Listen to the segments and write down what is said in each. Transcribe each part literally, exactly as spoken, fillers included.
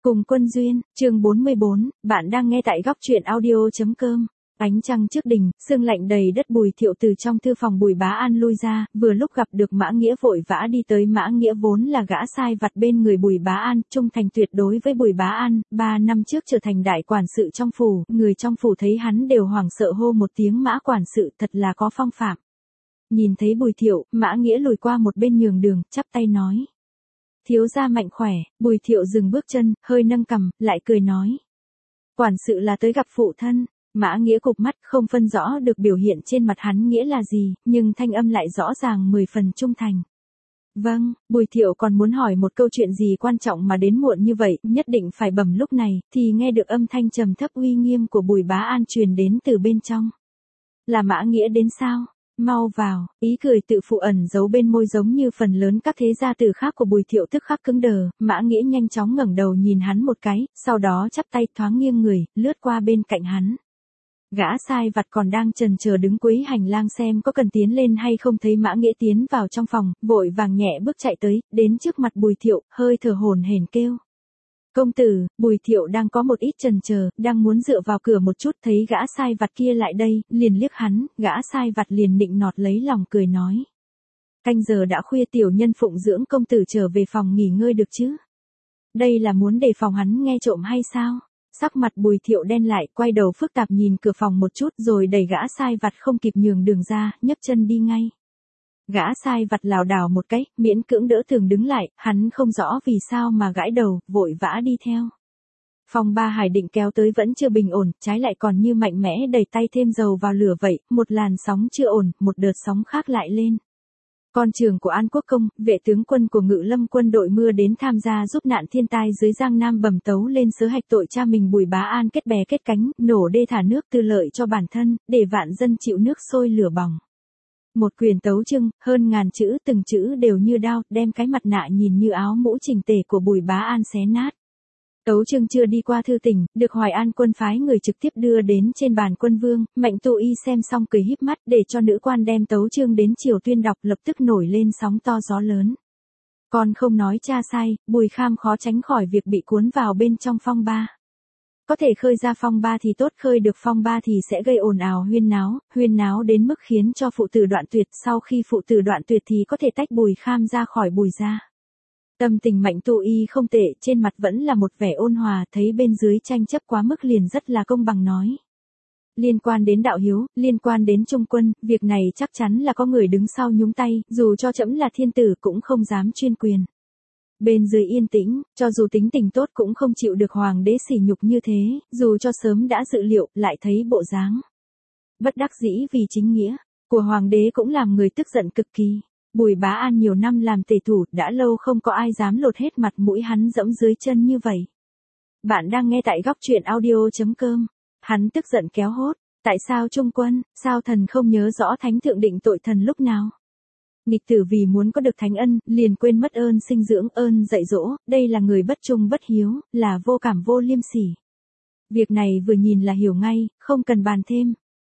Cùng Quân Duyên, chương bốn mươi bốn, bạn đang nghe tại góc truyện audio.com. Ánh trăng trước đình, sương lạnh đầy đất. Bùi Thiệu từ trong thư phòng Bùi Bá An lui ra, vừa lúc gặp được Mã Nghĩa vội vã đi tới. Mã Nghĩa vốn là gã sai vặt bên người Bùi Bá An, trung thành tuyệt đối với Bùi Bá An, ba năm trước trở thành đại quản sự trong phủ, người trong phủ thấy hắn đều hoảng sợ hô một tiếng Mã quản sự, thật là có phong phạm. Nhìn thấy Bùi Thiệu, Mã Nghĩa lùi qua một bên nhường đường, chắp tay nói: thiếu gia mạnh khỏe. Bùi Thiệu dừng bước chân, hơi nâng cằm, lại cười nói: quản sự là tới gặp phụ thân. Mã Nghĩa cụp mắt, không phân rõ được biểu hiện trên mặt hắn nghĩa là gì, nhưng thanh âm lại rõ ràng mười phần trung thành. Vâng. Bùi Thiệu còn muốn hỏi một câu chuyện gì quan trọng mà đến muộn như vậy, nhất định phải bẩm lúc này, thì nghe được âm thanh trầm thấp uy nghiêm của Bùi Bá An truyền đến từ bên trong. Là Mã Nghĩa đến sao? Mau vào. Ý cười tự phụ ẩn giấu bên môi giống như phần lớn các thế gia tử khác của Bùi Thiệu tức khắc cứng đờ. Mã Nghĩa nhanh chóng ngẩng đầu nhìn hắn một cái, sau đó chắp tay thoáng nghiêng người, lướt qua bên cạnh hắn. Gã sai vặt còn đang chần chờ đứng cuối hành lang xem có cần tiến lên hay không, thấy Mã Nghĩa tiến vào trong phòng, vội vàng nhẹ bước chạy tới, đến trước mặt Bùi Thiệu, hơi thở hổn hển kêu: công tử. Bùi Thiệu đang có một ít chần chờ, đang muốn dựa vào cửa một chút, thấy gã sai vặt kia lại đây, liền liếc hắn, gã sai vặt liền nịnh nọt lấy lòng cười nói: canh giờ đã khuya, tiểu nhân phụng dưỡng công tử trở về phòng nghỉ ngơi được chứ? Đây là muốn đề phòng hắn nghe trộm hay sao? Sắc mặt Bùi Thiệu đen lại, quay đầu phức tạp nhìn cửa phòng một chút rồi đẩy gã sai vặt không kịp nhường đường ra, nhấc chân đi ngay. Gã sai vặt lảo đảo một cái, miễn cưỡng đỡ tường đứng lại, hắn không rõ vì sao mà gãi đầu, vội vã đi theo. Phong Ba Hải định kéo tới vẫn chưa bình ổn, trái lại còn như mạnh mẽ đẩy tay thêm dầu vào lửa vậy, một làn sóng chưa ổn, một đợt sóng khác lại lên. Con trường của An Quốc Công, vệ tướng quân của Ngự Lâm quân đội mưa đến tham gia giúp nạn thiên tai dưới Giang Nam bẩm tấu lên sớ hạch tội cha mình Bùi Bá An kết bè kết cánh, nổ đê thả nước tư lợi cho bản thân, để vạn dân chịu nước sôi lửa bỏng. Một quyền tấu chương, hơn ngàn chữ, từng chữ đều như đao, đem cái mặt nạ nhìn như áo mũ chỉnh tề của Bùi Bá An xé nát. Tấu chương chưa đi qua thư tỉnh, được Hoài An quân phái người trực tiếp đưa đến trên bàn quân vương. Mạnh Tu Y xem xong cười híp mắt, để cho nữ quan đem tấu chương đến triều tuyên đọc, lập tức nổi lên sóng to gió lớn. Còn không nói cha sai, Bùi Kham khó tránh khỏi việc bị cuốn vào bên trong phong ba. Có thể khơi ra phong ba thì tốt, khơi được phong ba thì sẽ gây ồn ào huyên náo, huyên náo đến mức khiến cho phụ tử đoạn tuyệt, sau khi phụ tử đoạn tuyệt thì có thể tách Bùi Kham ra khỏi Bùi gia. Tâm tình Mạnh Tu Y không tệ, trên mặt vẫn là một vẻ ôn hòa, thấy bên dưới tranh chấp quá mức liền rất là công bằng nói: liên quan đến đạo hiếu, liên quan đến trung quân, việc này chắc chắn là có người đứng sau nhúng tay, dù cho trẫm là thiên tử cũng không dám chuyên quyền. Bên dưới yên tĩnh, cho dù tính tình tốt cũng không chịu được hoàng đế sỉ nhục như thế, dù cho sớm đã dự liệu, lại thấy bộ dáng bất đắc dĩ vì chính nghĩa của hoàng đế cũng làm người tức giận cực kỳ. Bùi Bá An nhiều năm làm tể thủ, đã lâu không có ai dám lột hết mặt mũi hắn dẫm dưới chân như vậy. Bạn đang nghe tại góc truyện audio.com. Hắn tức giận kéo hốt: tại sao trung quân, sao thần không nhớ rõ thánh thượng định tội thần lúc nào? Nghịch tử vì muốn có được thánh ân, liền quên mất ơn sinh dưỡng, ơn dạy dỗ, đây là người bất trung bất hiếu, là vô cảm vô liêm sỉ. Việc này vừa nhìn là hiểu ngay, không cần bàn thêm.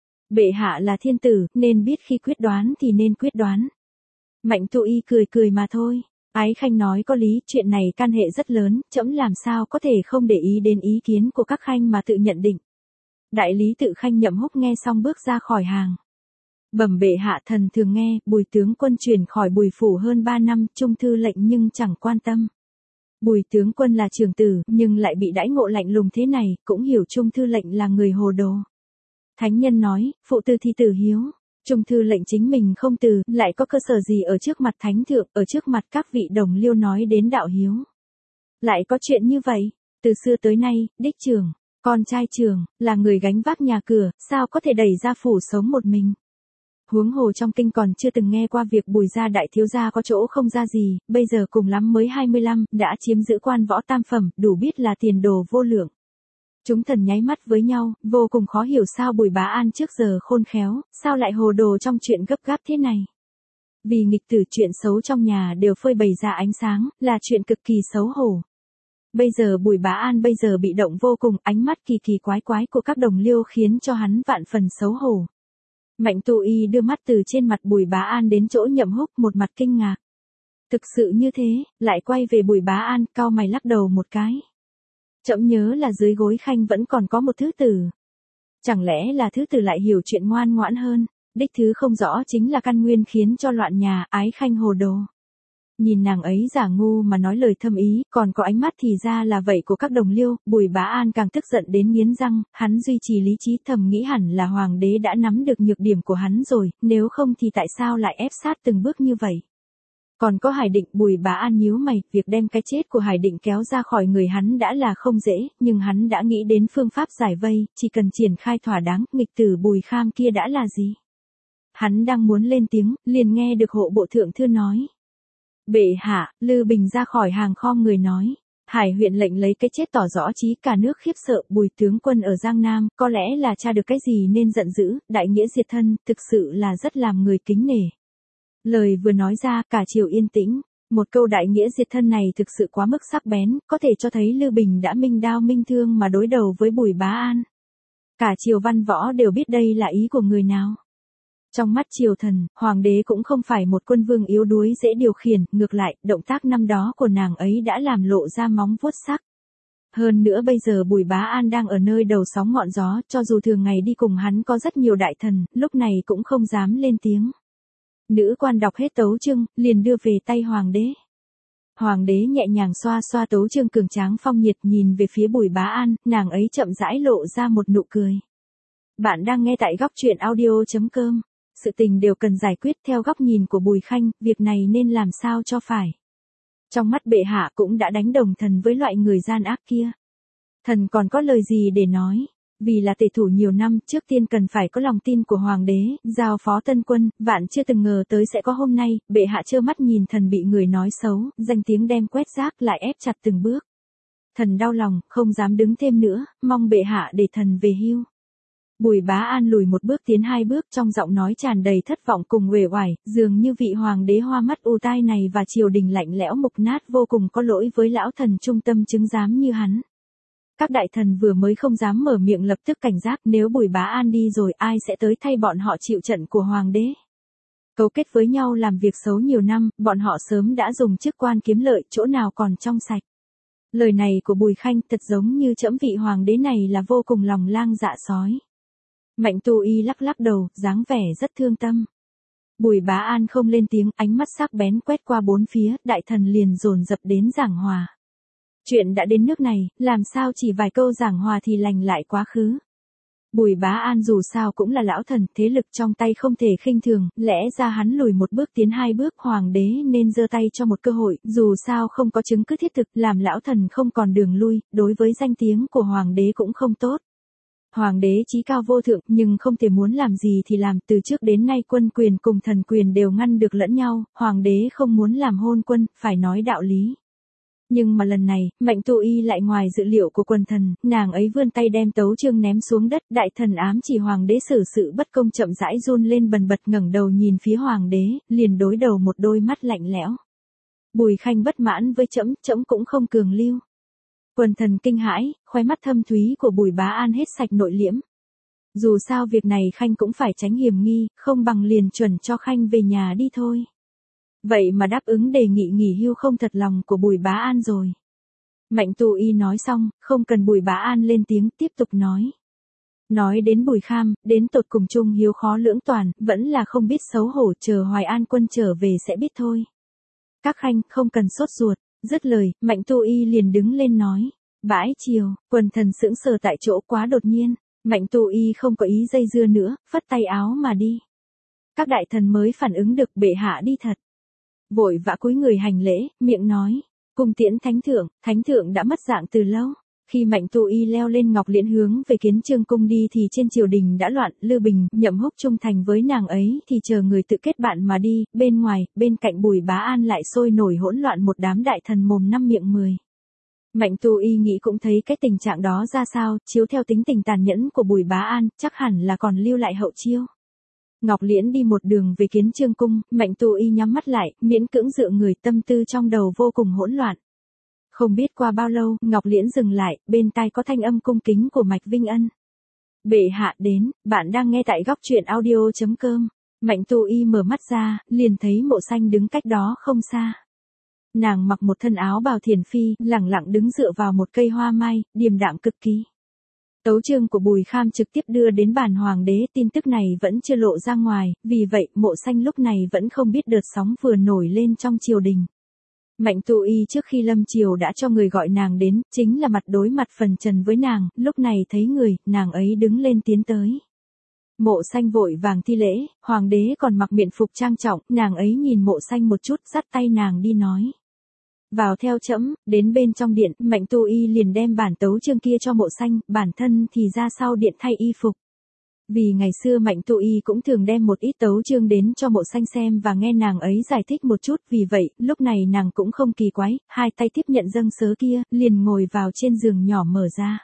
Bệ hạ là thiên tử, nên biết khi quyết đoán thì nên quyết đoán. Mạnh Tu Y cười cười mà thôi. Ái khanh nói có lý, chuyện này can hệ rất lớn, trẫm làm sao có thể không để ý đến ý kiến của các khanh mà tự nhận định. Đại lý tự khanh Nhậm Húc nghe xong bước ra khỏi hàng. Bẩm bệ hạ, thần thường nghe, Bùi tướng quân chuyển khỏi Bùi phủ hơn ba năm, trung thư lệnh nhưng chẳng quan tâm. Bùi tướng quân là trưởng tử, nhưng lại bị đãi ngộ lạnh lùng thế này, cũng hiểu trung thư lệnh là người hồ đồ. Thánh nhân nói, phụ tử thì tử hiếu. Trung thư lệnh chính mình không từ, lại có cơ sở gì ở trước mặt thánh thượng, ở trước mặt các vị đồng liêu nói đến đạo hiếu? Lại có chuyện như vậy, từ xưa tới nay, đích trưởng, con trai trưởng, là người gánh vác nhà cửa, sao có thể đẩy ra phủ sống một mình? Huống hồ trong kinh còn chưa từng nghe qua việc Bùi gia đại thiếu gia có chỗ không ra gì, bây giờ cùng lắm mới hai mươi lăm, đã chiếm giữ quan võ tam phẩm, đủ biết là tiền đồ vô lượng. Chúng thần nháy mắt với nhau, vô cùng khó hiểu sao Bùi Bá An trước giờ khôn khéo, sao lại hồ đồ trong chuyện gấp gáp thế này. Vì nghịch tử chuyện xấu trong nhà đều phơi bày ra ánh sáng, là chuyện cực kỳ xấu hổ. Bây giờ Bùi Bá An bây giờ bị động vô cùng, ánh mắt kỳ kỳ quái quái của các đồng liêu khiến cho hắn vạn phần xấu hổ. Mạnh Tu Y đưa mắt từ trên mặt Bùi Bá An đến chỗ Nhậm Húc, một mặt kinh ngạc. Thực sự như thế, lại quay về Bùi Bá An, cau mày lắc đầu một cái. Trẫm nhớ là dưới gối khanh vẫn còn có một thứ tử. Chẳng lẽ là thứ tử lại hiểu chuyện ngoan ngoãn hơn, đích thứ không rõ chính là căn nguyên khiến cho loạn nhà, ái khanh hồ đồ. Nhìn nàng ấy giả ngu mà nói lời thâm ý, còn có ánh mắt thì ra là vậy của các đồng liêu, Bùi Bá An càng tức giận đến nghiến răng, hắn duy trì lý trí thầm nghĩ hẳn là hoàng đế đã nắm được nhược điểm của hắn rồi, nếu không thì tại sao lại ép sát từng bước như vậy. Còn có Hải Định, Bùi Bá An nhíu mày, việc đem cái chết của Hải Định kéo ra khỏi người hắn đã là không dễ, nhưng hắn đã nghĩ đến phương pháp giải vây, chỉ cần triển khai thỏa đáng, nghịch tử Bùi Kham kia đã là gì. Hắn đang muốn lên tiếng, liền nghe được hộ bộ thượng thư nói. Bệ hạ, Lư Bình ra khỏi hàng khom người nói. Hải huyện lệnh lấy cái chết tỏ rõ chí cả nước khiếp sợ, Bùi tướng quân ở Giang Nam, có lẽ là tra được cái gì nên giận dữ, đại nghĩa diệt thân, thực sự là rất làm người kính nể. Lời vừa nói ra, cả triều yên tĩnh, một câu đại nghĩa diệt thân này thực sự quá mức sắc bén, có thể cho thấy Lư Bình đã minh đao minh thương mà đối đầu với Bùi Bá An. Cả triều văn võ đều biết đây là ý của người nào. Trong mắt triều thần, hoàng đế cũng không phải một quân vương yếu đuối dễ điều khiển, ngược lại, động tác năm đó của nàng ấy đã làm lộ ra móng vuốt sắc. Hơn nữa bây giờ Bùi Bá An đang ở nơi đầu sóng ngọn gió, cho dù thường ngày đi cùng hắn có rất nhiều đại thần, lúc này cũng không dám lên tiếng. Nữ quan đọc hết tấu chương, liền đưa về tay hoàng đế. Hoàng đế nhẹ nhàng xoa xoa tấu chương cường tráng phong nhiệt, nhìn về phía Bùi Bá An, nàng ấy chậm rãi lộ ra một nụ cười. Bạn đang nghe tại góc truyện audio chấm com. Sự tình đều cần giải quyết theo góc nhìn của Bùi Khanh, việc này nên làm sao cho phải. Trong mắt bệ hạ cũng đã đánh đồng thần với loại người gian ác kia. Thần còn có lời gì để nói, vì là tể thủ nhiều năm, trước tiên cần phải có lòng tin của hoàng đế, giao phó tân quân, vạn chưa từng ngờ tới sẽ có hôm nay, bệ hạ trơ mắt nhìn thần bị người nói xấu, danh tiếng đem quét rác lại ép chặt từng bước. Thần đau lòng, không dám đứng thêm nữa, mong bệ hạ để thần về hưu. Bùi Bá An lùi một bước tiến hai bước, trong giọng nói tràn đầy thất vọng cùng uể oải, dường như vị hoàng đế hoa mắt u tai này và triều đình lạnh lẽo mục nát vô cùng có lỗi với lão thần trung tâm chứng giám như hắn. Các đại thần vừa mới không dám mở miệng lập tức cảnh giác, nếu Bùi Bá An đi rồi ai sẽ tới thay bọn họ chịu trận của hoàng đế. Cấu kết với nhau làm việc xấu nhiều năm, bọn họ sớm đã dùng chức quan kiếm lợi, chỗ nào còn trong sạch. Lời này của Bùi Khanh thật giống như trẫm vị hoàng đế này là vô cùng lòng lang dạ sói. Mạnh Tu Y lắc lắc đầu, dáng vẻ rất thương tâm. Bùi Bá An không lên tiếng, ánh mắt sắc bén quét qua bốn phía, đại thần liền dồn dập đến giảng hòa. Chuyện đã đến nước này, làm sao chỉ vài câu giảng hòa thì lành lại quá khứ. Bùi Bá An dù sao cũng là lão thần, thế lực trong tay không thể khinh thường, lẽ ra hắn lùi một bước tiến hai bước, hoàng đế nên giơ tay cho một cơ hội, dù sao không có chứng cứ thiết thực, làm lão thần không còn đường lui, đối với danh tiếng của hoàng đế cũng không tốt. Hoàng đế chí cao vô thượng, nhưng không thể muốn làm gì thì làm, từ trước đến nay quân quyền cùng thần quyền đều ngăn được lẫn nhau, hoàng đế không muốn làm hôn quân, phải nói đạo lý. Nhưng mà lần này, Mạnh Tu Y lại ngoài dự liệu của quần thần, nàng ấy vươn tay đem tấu chương ném xuống đất, đại thần ám chỉ hoàng đế xử sự bất công chậm rãi run lên bần bật ngẩng đầu nhìn phía hoàng đế, liền đối đầu một đôi mắt lạnh lẽo. Bùi Khanh bất mãn với trẫm, trẫm cũng không cường lưu. Quần thần kinh hãi, khóe mắt thâm thúy của Bùi Bá An hết sạch nội liễm. Dù sao việc này Khanh cũng phải tránh hiểm nghi, không bằng liền chuẩn cho Khanh về nhà đi thôi. Vậy mà đáp ứng đề nghị nghỉ hưu không thật lòng của Bùi Bá An rồi. Mạnh Tu Y nói xong, không cần Bùi Bá An lên tiếng, tiếp tục nói. Nói đến Bùi Kham, đến tột cùng trung hiếu khó lưỡng toàn, vẫn là không biết xấu hổ, chờ Hoài An quân trở về sẽ biết thôi. Các khanh, không cần sốt ruột. Dứt lời, Mạnh Tu Y liền đứng lên nói. Bãi chiều, quần thần sững sờ tại chỗ quá đột nhiên. Mạnh Tu Y không có ý dây dưa nữa, phất tay áo mà đi. Các đại thần mới phản ứng được, bệ hạ đi thật. Vội vã cúi người hành lễ, miệng nói. Cung tiễn thánh thượng, thánh thượng đã mất dạng từ lâu. Khi Mạnh Tu Y leo lên ngọc liễn hướng về Kiến Chương cung đi thì trên triều đình đã loạn, Lư Bình, Nhậm Húc trung thành với nàng ấy thì chờ người tự kết bạn mà đi, bên ngoài, bên cạnh Bùi Bá An lại sôi nổi hỗn loạn một đám đại thần mồm năm miệng mười. Mạnh Tu Y nghĩ cũng thấy cái tình trạng đó ra sao, chiếu theo tính tình tàn nhẫn của Bùi Bá An, chắc hẳn là còn lưu lại hậu chiêu. Ngọc Liễn đi một đường về Kiến Chương cung, Mạnh Tu Y nhắm mắt lại, miễn cưỡng dựa người, tâm tư trong đầu vô cùng hỗn loạn. Không biết qua bao lâu, Ngọc Liễn dừng lại, bên tai có thanh âm cung kính của Mạch Vinh Ân. Bệ hạ đến, bạn đang nghe tại góc truyện audio chấm com. Mạnh Tu Y mở mắt ra, liền thấy Mộ Xanh đứng cách đó không xa. nàng mặc một thân áo bào thiền phi, lẳng lặng đứng dựa vào một cây hoa mai, điềm đạm cực kỳ. Tấu chương của Bùi Kham trực tiếp đưa đến bản hoàng đế, tin tức này vẫn chưa lộ ra ngoài, vì vậy Mộ Xanh lúc này vẫn không biết đợt sóng vừa nổi lên trong triều đình. Mạnh Tu Y trước khi lâm triều đã cho người gọi nàng đến, chính là mặt đối mặt phần trần với nàng, lúc này thấy người, nàng ấy đứng lên tiến tới. Mộ Xanh vội vàng thi lễ, hoàng đế còn mặc miện phục trang trọng, nàng ấy nhìn Mộ Xanh một chút, dắt tay nàng đi nói. Vào theo trẫm. Đến bên trong điện, Mạnh Tu Y liền đem bản tấu chương kia cho Mộ Xanh, bản thân thì ra sau điện thay y phục. Vì ngày xưa Mạnh Tu Y cũng thường đem một ít tấu chương đến cho Mộ Xanh xem và nghe nàng ấy giải thích một chút, vì vậy, lúc này nàng cũng không kỳ quái, hai tay tiếp nhận dâng sớ kia, liền ngồi vào trên giường nhỏ mở ra.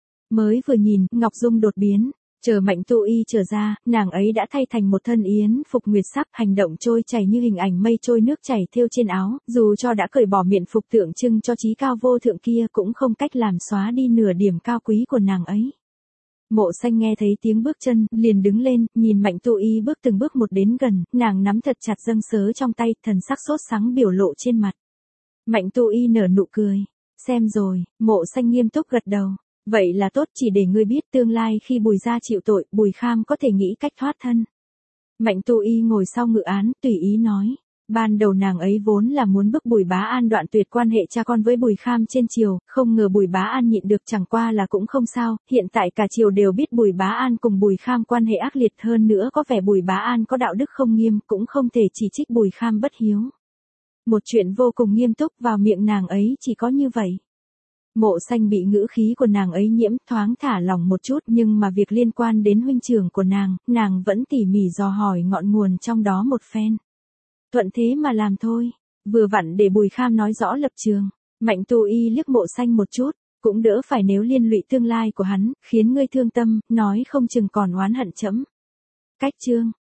Mới vừa nhìn, Ngọc Dung đột biến. Chờ Mạnh Tu Y trở ra, nàng ấy đã thay thành một thân yến phục nguyệt sắc, hành động trôi chảy như hình ảnh mây trôi nước chảy thêu trên áo, dù cho đã cởi bỏ miện phục tượng trưng cho trí cao vô thượng kia cũng không cách làm xóa đi nửa điểm cao quý của nàng ấy. Mộ Xanh nghe thấy tiếng bước chân, liền đứng lên, nhìn Mạnh Tu Y bước từng bước một đến gần, nàng nắm thật chặt dâng sớ trong tay, thần sắc sốt sắng biểu lộ trên mặt. Mạnh Tu Y nở nụ cười, xem rồi. Mộ Xanh nghiêm túc gật đầu. Vậy là tốt, chỉ để ngươi biết tương lai khi Bùi gia chịu tội, Bùi Kham có thể nghĩ cách thoát thân. Mạnh Tu Y ngồi sau ngự án, tùy ý nói. Ban đầu nàng ấy vốn là muốn bức Bùi Bá An đoạn tuyệt quan hệ cha con với Bùi Kham trên triều, không ngờ Bùi Bá An nhịn được, chẳng qua là cũng không sao, hiện tại cả triều đều biết Bùi Bá An cùng Bùi Kham quan hệ ác liệt, hơn nữa có vẻ Bùi Bá An có đạo đức không nghiêm, cũng không thể chỉ trích Bùi Kham bất hiếu. Một chuyện vô cùng nghiêm túc, vào miệng nàng ấy chỉ có như vậy. Mộ Xanh bị ngữ khí của nàng ấy nhiễm, thoáng thả lòng một chút, nhưng mà việc liên quan đến huynh trưởng của nàng, nàng vẫn tỉ mỉ dò hỏi ngọn nguồn trong đó một phen. Thuận thế mà làm thôi, vừa vặn để Bùi Kham nói rõ lập trường. Mạnh Tu Y liếc Mộ Xanh một chút, cũng đỡ phải nếu liên lụy tương lai của hắn, khiến ngươi thương tâm, nói không chừng còn oán hận trẫm. Cách chương